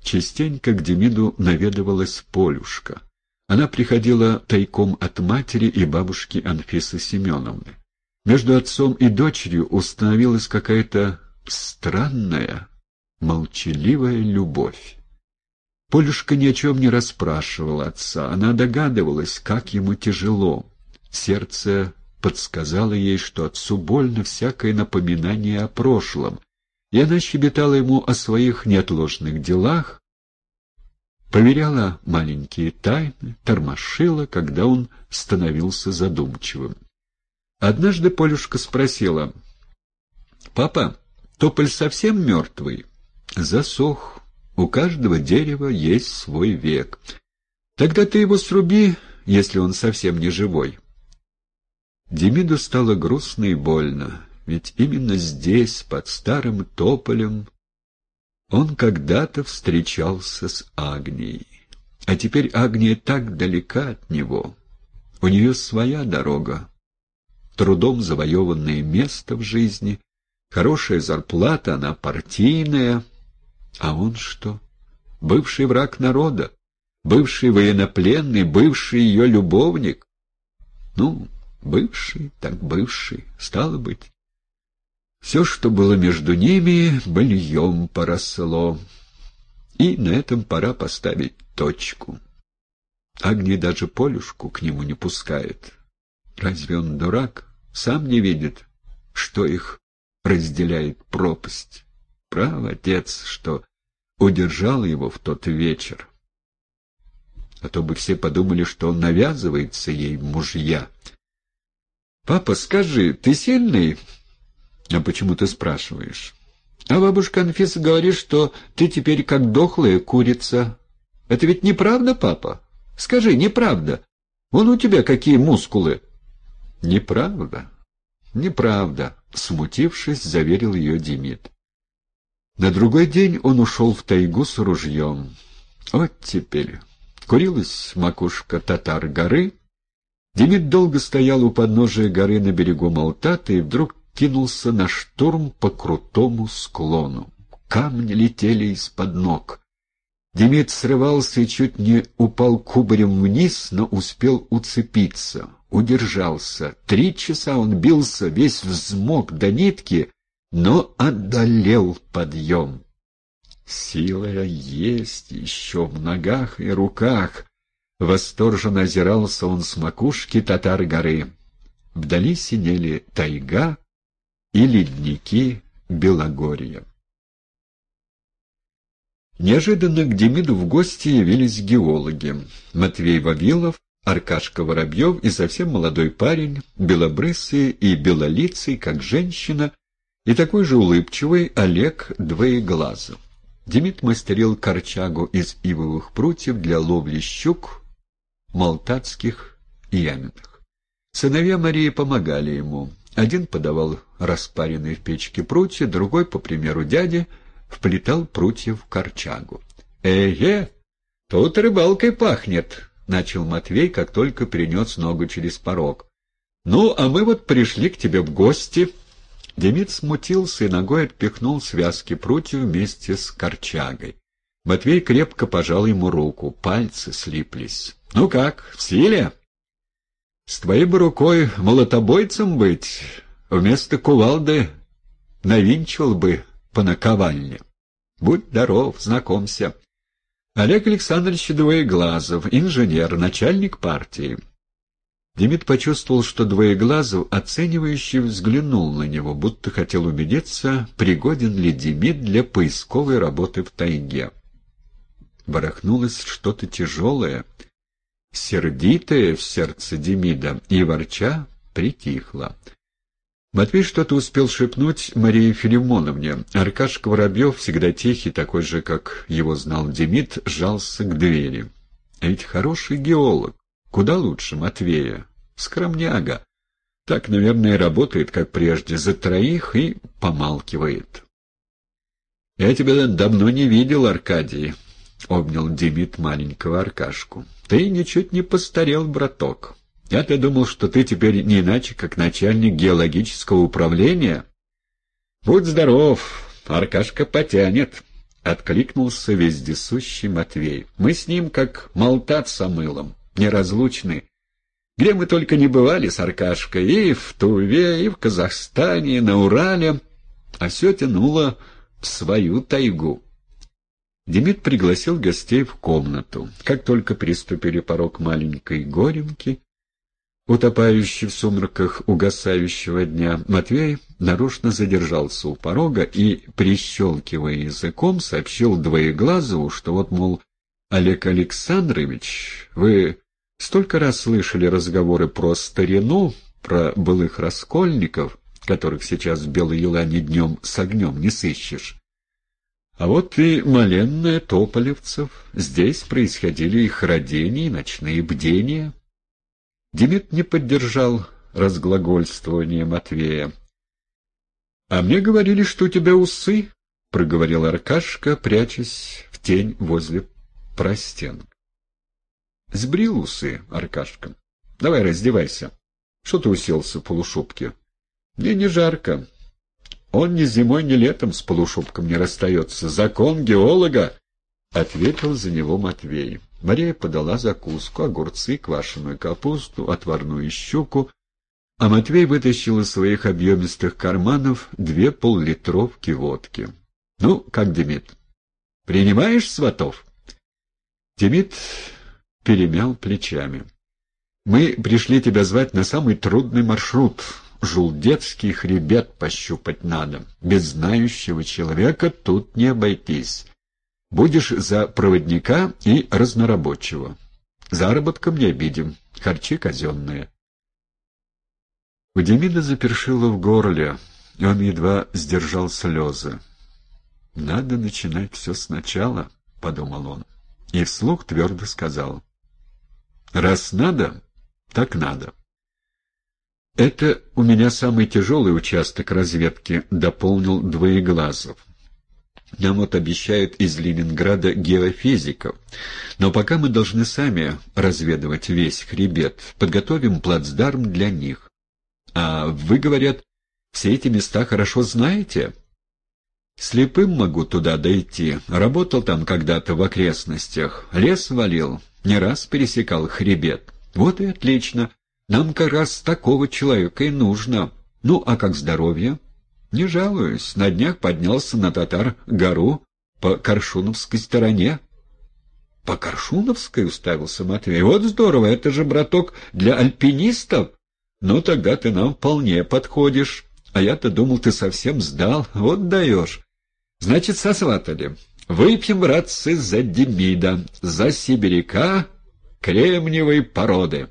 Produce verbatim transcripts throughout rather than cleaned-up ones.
Частенько к Демиду наведывалась Полюшка. Она приходила тайком от матери и бабушки Анфисы Семеновны. Между отцом и дочерью установилась какая-то странная, молчаливая любовь. Полюшка ни о чем не расспрашивала отца. Она догадывалась, как ему тяжело. Сердце подсказало ей, что отцу больно всякое напоминание о прошлом, и она щебетала ему о своих неотложных делах, поверяла маленькие тайны, тормошила, когда он становился задумчивым. Однажды Полюшка спросила: «Папа, тополь совсем мертвый?» «Засох. У каждого дерева есть свой век. Тогда ты его сруби, если он совсем не живой». Демиду стало грустно и больно, ведь именно здесь, под старым тополем, он когда-то встречался с Агнией. А теперь Агния так далека от него. У нее своя дорога, трудом завоеванное место в жизни, хорошая зарплата, она партийная. А он что? Бывший враг народа, бывший военнопленный, бывший ее любовник. Ну, бывший, так бывший, стало быть. Все, что было между ними, быльем поросло. И на этом пора поставить точку. Агния даже Полюшку к нему не пускает. Разве он дурак? Сам не видит, что их разделяет пропасть. Прав отец, что удержал его в тот вечер. А то бы все подумали, что он навязывается ей в мужья. «Папа, скажи, ты сильный?» «А почему ты спрашиваешь?» «А бабушка Анфиса говорит, что ты теперь как дохлая курица. Это ведь неправда, папа? Скажи, неправда? Вон у тебя какие мускулы!» «Неправда, неправда», — смутившись, заверил ее Демид. На другой день он ушел в тайгу с ружьем. Вот теперь курилась макушка Татар-горы. Демид долго стоял у подножия горы на берегу Малтата и вдруг кинулся на штурм по крутому склону. Камни летели из-под ног. Демид срывался и чуть не упал кубарем вниз, но успел уцепиться, удержался. Три часа он бился, весь взмок до нитки, но одолел подъем. Сила есть еще в ногах и руках. Восторженно озирался он с макушки Татар-горы. Вдали синели тайга и ледники Белогорья. Неожиданно к Демиду в гости явились геологи. Матвей Вавилов, Аркашка Воробьев и совсем молодой парень, белобрысый и белолицый, как женщина, и такой же улыбчивый Олег Двоеглазов. Демид мастерил корчагу из ивовых прутьев для ловли щук, малтатских и яменных. Сыновья Марии помогали ему. Один подавал распаренные в печке прутья, другой, по примеру дяди, вплетал прутья в корчагу. «Эге, тут рыбалкой пахнет», — начал Матвей, как только перенес ногу через порог. «Ну, а мы вот пришли к тебе в гости». Демид смутился и ногой отпихнул связки прутьев вместе с корчагой. Матвей крепко пожал ему руку, пальцы слиплись. «Ну как, в силе?» «С твоей бы рукой молотобойцем быть, вместо кувалды навинчивал бы по наковальне. Будь здоров, знакомься. Олег Александрович Двоеглазов, инженер, начальник партии». Демид почувствовал, что Двоеглазов оценивающе взглянул на него, будто хотел убедиться, пригоден ли Демид для поисковой работы в тайге. Барахнулось что-то тяжелое, сердитое в сердце Демида, и, ворча, притихло. Матвей что-то успел шепнуть Марии Филимоновне. Аркашка Воробьев, всегда тихий, такой же, как его знал Демид, сжался к двери. А ведь хороший геолог. Куда лучше Матвея. Скромняга. Так, наверное, работает, как прежде, за троих и помалкивает. — Я тебя давно не видел, Аркадий, — обнял Демид маленького Аркашку. — Ты ничуть не постарел, браток. Я-то думал, что ты теперь не иначе, как начальник геологического управления. Будь здоров, Аркашка потянет. откликнулся вездесущий Матвей. «Мы с ним как молотат с мылом, неразлучны. Где мы только не бывали с Аркашкой, и в Туве, и в Казахстане, и на Урале, а все тянуло в свою тайгу». Демид пригласил гостей в комнату. Как только переступили порог маленькой горенки, утопающей в сумраках угасающего дня, Матвей нарочно задержался у порога и, прищелкивая языком, сообщил Двоеглазову, что вот, мол, Олег Александрович, вы столько раз слышали разговоры про старину, про былых раскольников, которых сейчас в Белой Елане днем с огнем не сыщешь. А вот и моленная тополевцев. Здесь происходили их родения и ночные бдения. Демид не поддержал разглагольствование Матвея. — А мне говорили, что у тебя усы, — проговорил Аркашка, прячась в тень возле простенка. — Сбрил усы, Аркашка. Давай раздевайся. Что ты уселся в полушубке? — Мне не жарко. Он ни зимой, ни летом с полушубком не расстается. Закон геолога, — ответил за него Матвей. Мария подала закуску, огурцы, квашеную капусту, отварную щуку, а Матвей вытащил из своих объемистых карманов две поллитровки водки. — Ну, как, Демид, принимаешь сватов? Демид перемял плечами. — Мы пришли тебя звать на самый трудный маршрут. Жулдетский хребет пощупать надо. Без знающего человека тут не обойтись. Будешь за проводника и разнорабочего. Заработком не обидим, харчи казенные. У Демида запершило в горле, и он едва сдержал слезы. «Надо начинать все сначала», — подумал он, и вслух твердо сказал. «Раз надо, так надо». «Это у меня самый тяжелый участок разведки», — дополнил Двоеглазов. «Нам вот обещают из Ленинграда геофизиков. Но пока мы должны сами разведывать весь хребет, подготовим плацдарм для них. А вы, говорят, все эти места хорошо знаете?» «Слепым могу туда дойти. Работал там когда-то в окрестностях. Лес валил, не раз пересекал хребет. Вот и отлично. Нам как раз такого человека и нужно. Ну, а как здоровье?» «Не жалуюсь. На днях поднялся на Татар-гору по Коршуновской стороне». «По Коршуновской?» — уставился Матвей. «Вот здорово, это же, браток, для альпинистов. Ну, тогда ты нам вполне подходишь. А я-то думал, ты совсем сдал. Вот даешь. Значит, сосватали. Выпьем, братцы, за Демида, за сибиряка кремниевой породы.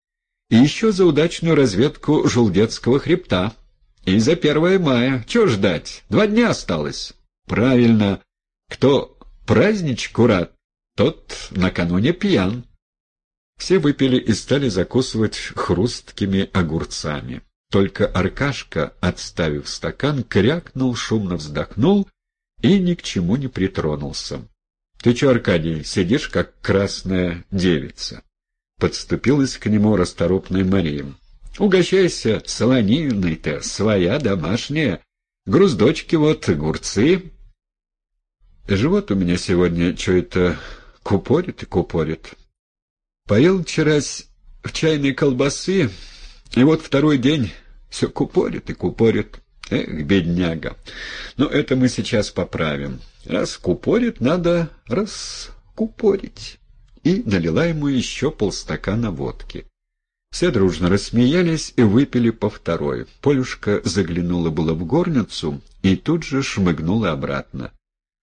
И еще за удачную разведку Жулдетского хребта. И за первое мая. Чего ждать? Два дня осталось». «Правильно. Кто праздничку рад, тот накануне пьян». Все выпили и стали закусывать хрусткими огурцами. Только Аркашка, отставив стакан, крякнул, шумно вздохнул и ни к чему не притронулся. «Ты че, Аркадий, сидишь, как красная девица?» Подступилась к нему расторопная Мария. «Угощайся, солониной-то, своя, домашняя. Груздочки вот, огурцы». «Живот у меня сегодня что-то купорит и купорит. Поел вчерась в чайной колбасы, и вот второй день все купорит и купорит. Эх, бедняга. Но это мы сейчас поправим. Раз купорит, надо раскупорить». И налила ему еще полстакана водки. Все дружно рассмеялись и выпили по второй. Полюшка заглянула было в горницу и тут же шмыгнула обратно.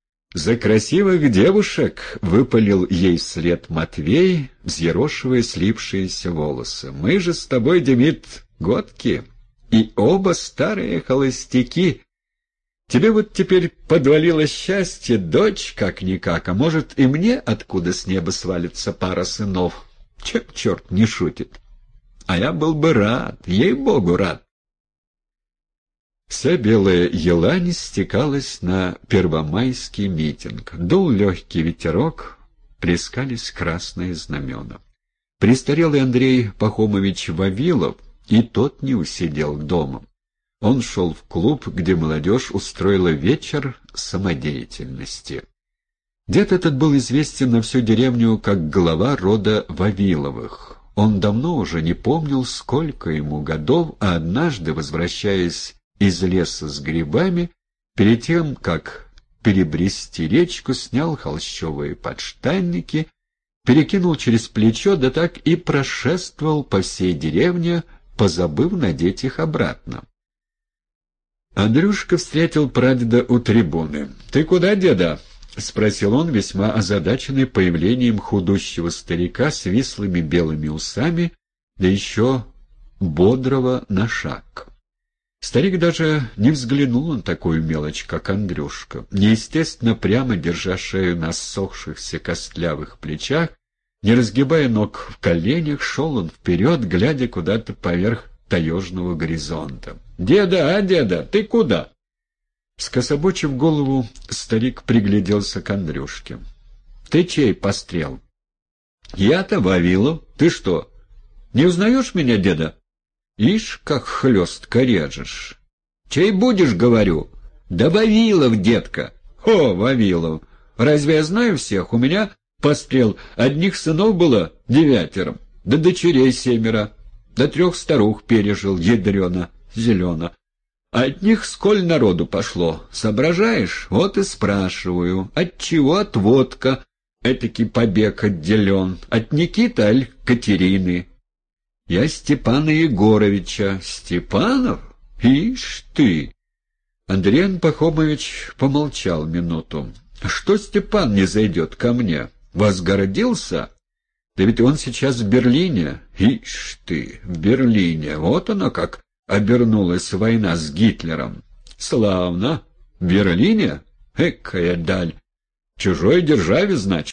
«За красивых девушек!» — выпалил ей вслед Матвей, взъерошивая слипшиеся волосы. «Мы же с тобой, Демид, годки, и оба старые холостяки. Тебе вот теперь подвалило счастье, дочь как-никак, а может и мне откуда с неба свалится пара сынов. Чем черт не шутит? А я был бы рад, ей-богу рад». Вся Белая Елань стекалась на первомайский митинг. Дул легкий ветерок, плескались красные знамена. Престарелый Андрей Пахомович Вавилов и тот не усидел дома. Он шел в клуб, где молодежь устроила вечер самодеятельности. Дед этот был известен на всю деревню как глава рода Вавиловых. Он давно уже не помнил, сколько ему годов, а однажды, возвращаясь из леса с грибами, перед тем, как перебрести речку, снял холщовые подштанники, перекинул через плечо, да так и прошествовал по всей деревне, позабыв надеть их обратно. Андрюшка встретил прадеда у трибуны. «Ты куда, деда?» — спросил он, весьма озадаченный появлением худущего старика с вислыми белыми усами, да еще бодрого на шаг. Старик даже не взглянул на такую мелочь, как Андрюшка. Неестественно прямо держа шею на ссохшихся костлявых плечах, не разгибая ног в коленях, шел он вперед, глядя куда-то поверх таежного горизонта. «Деда, а, деда, ты куда?» Скособочив голову, старик пригляделся к Андрюшке. «Ты чей пострел?» «Я-то Вавилов. Ты что, не узнаешь меня, деда?» «Ишь, как хлестко режешь!» «Чей будешь, говорю?» «Да Вавилов, детка!» «О, Вавилов! Разве я знаю всех? У меня пострел. Одних сынов было девятером, да дочерей семеро, да трех старух пережил, ядрено, зелено. А от них сколь народу пошло, соображаешь? Вот и спрашиваю, отчего отводка, этакий побег отделен, от Никиты аль Катерины?» «Я Степана Егоровича». «Степанов? Ишь ты!» Андриан Пахомович помолчал минуту. «Что Степан не зайдет ко мне? Возгородился? Да ведь он сейчас в Берлине». «Ишь ты, в Берлине! Вот оно как обернулась война с Гитлером». «Славно! В Берлине? Экая даль! В чужой державе, значит?»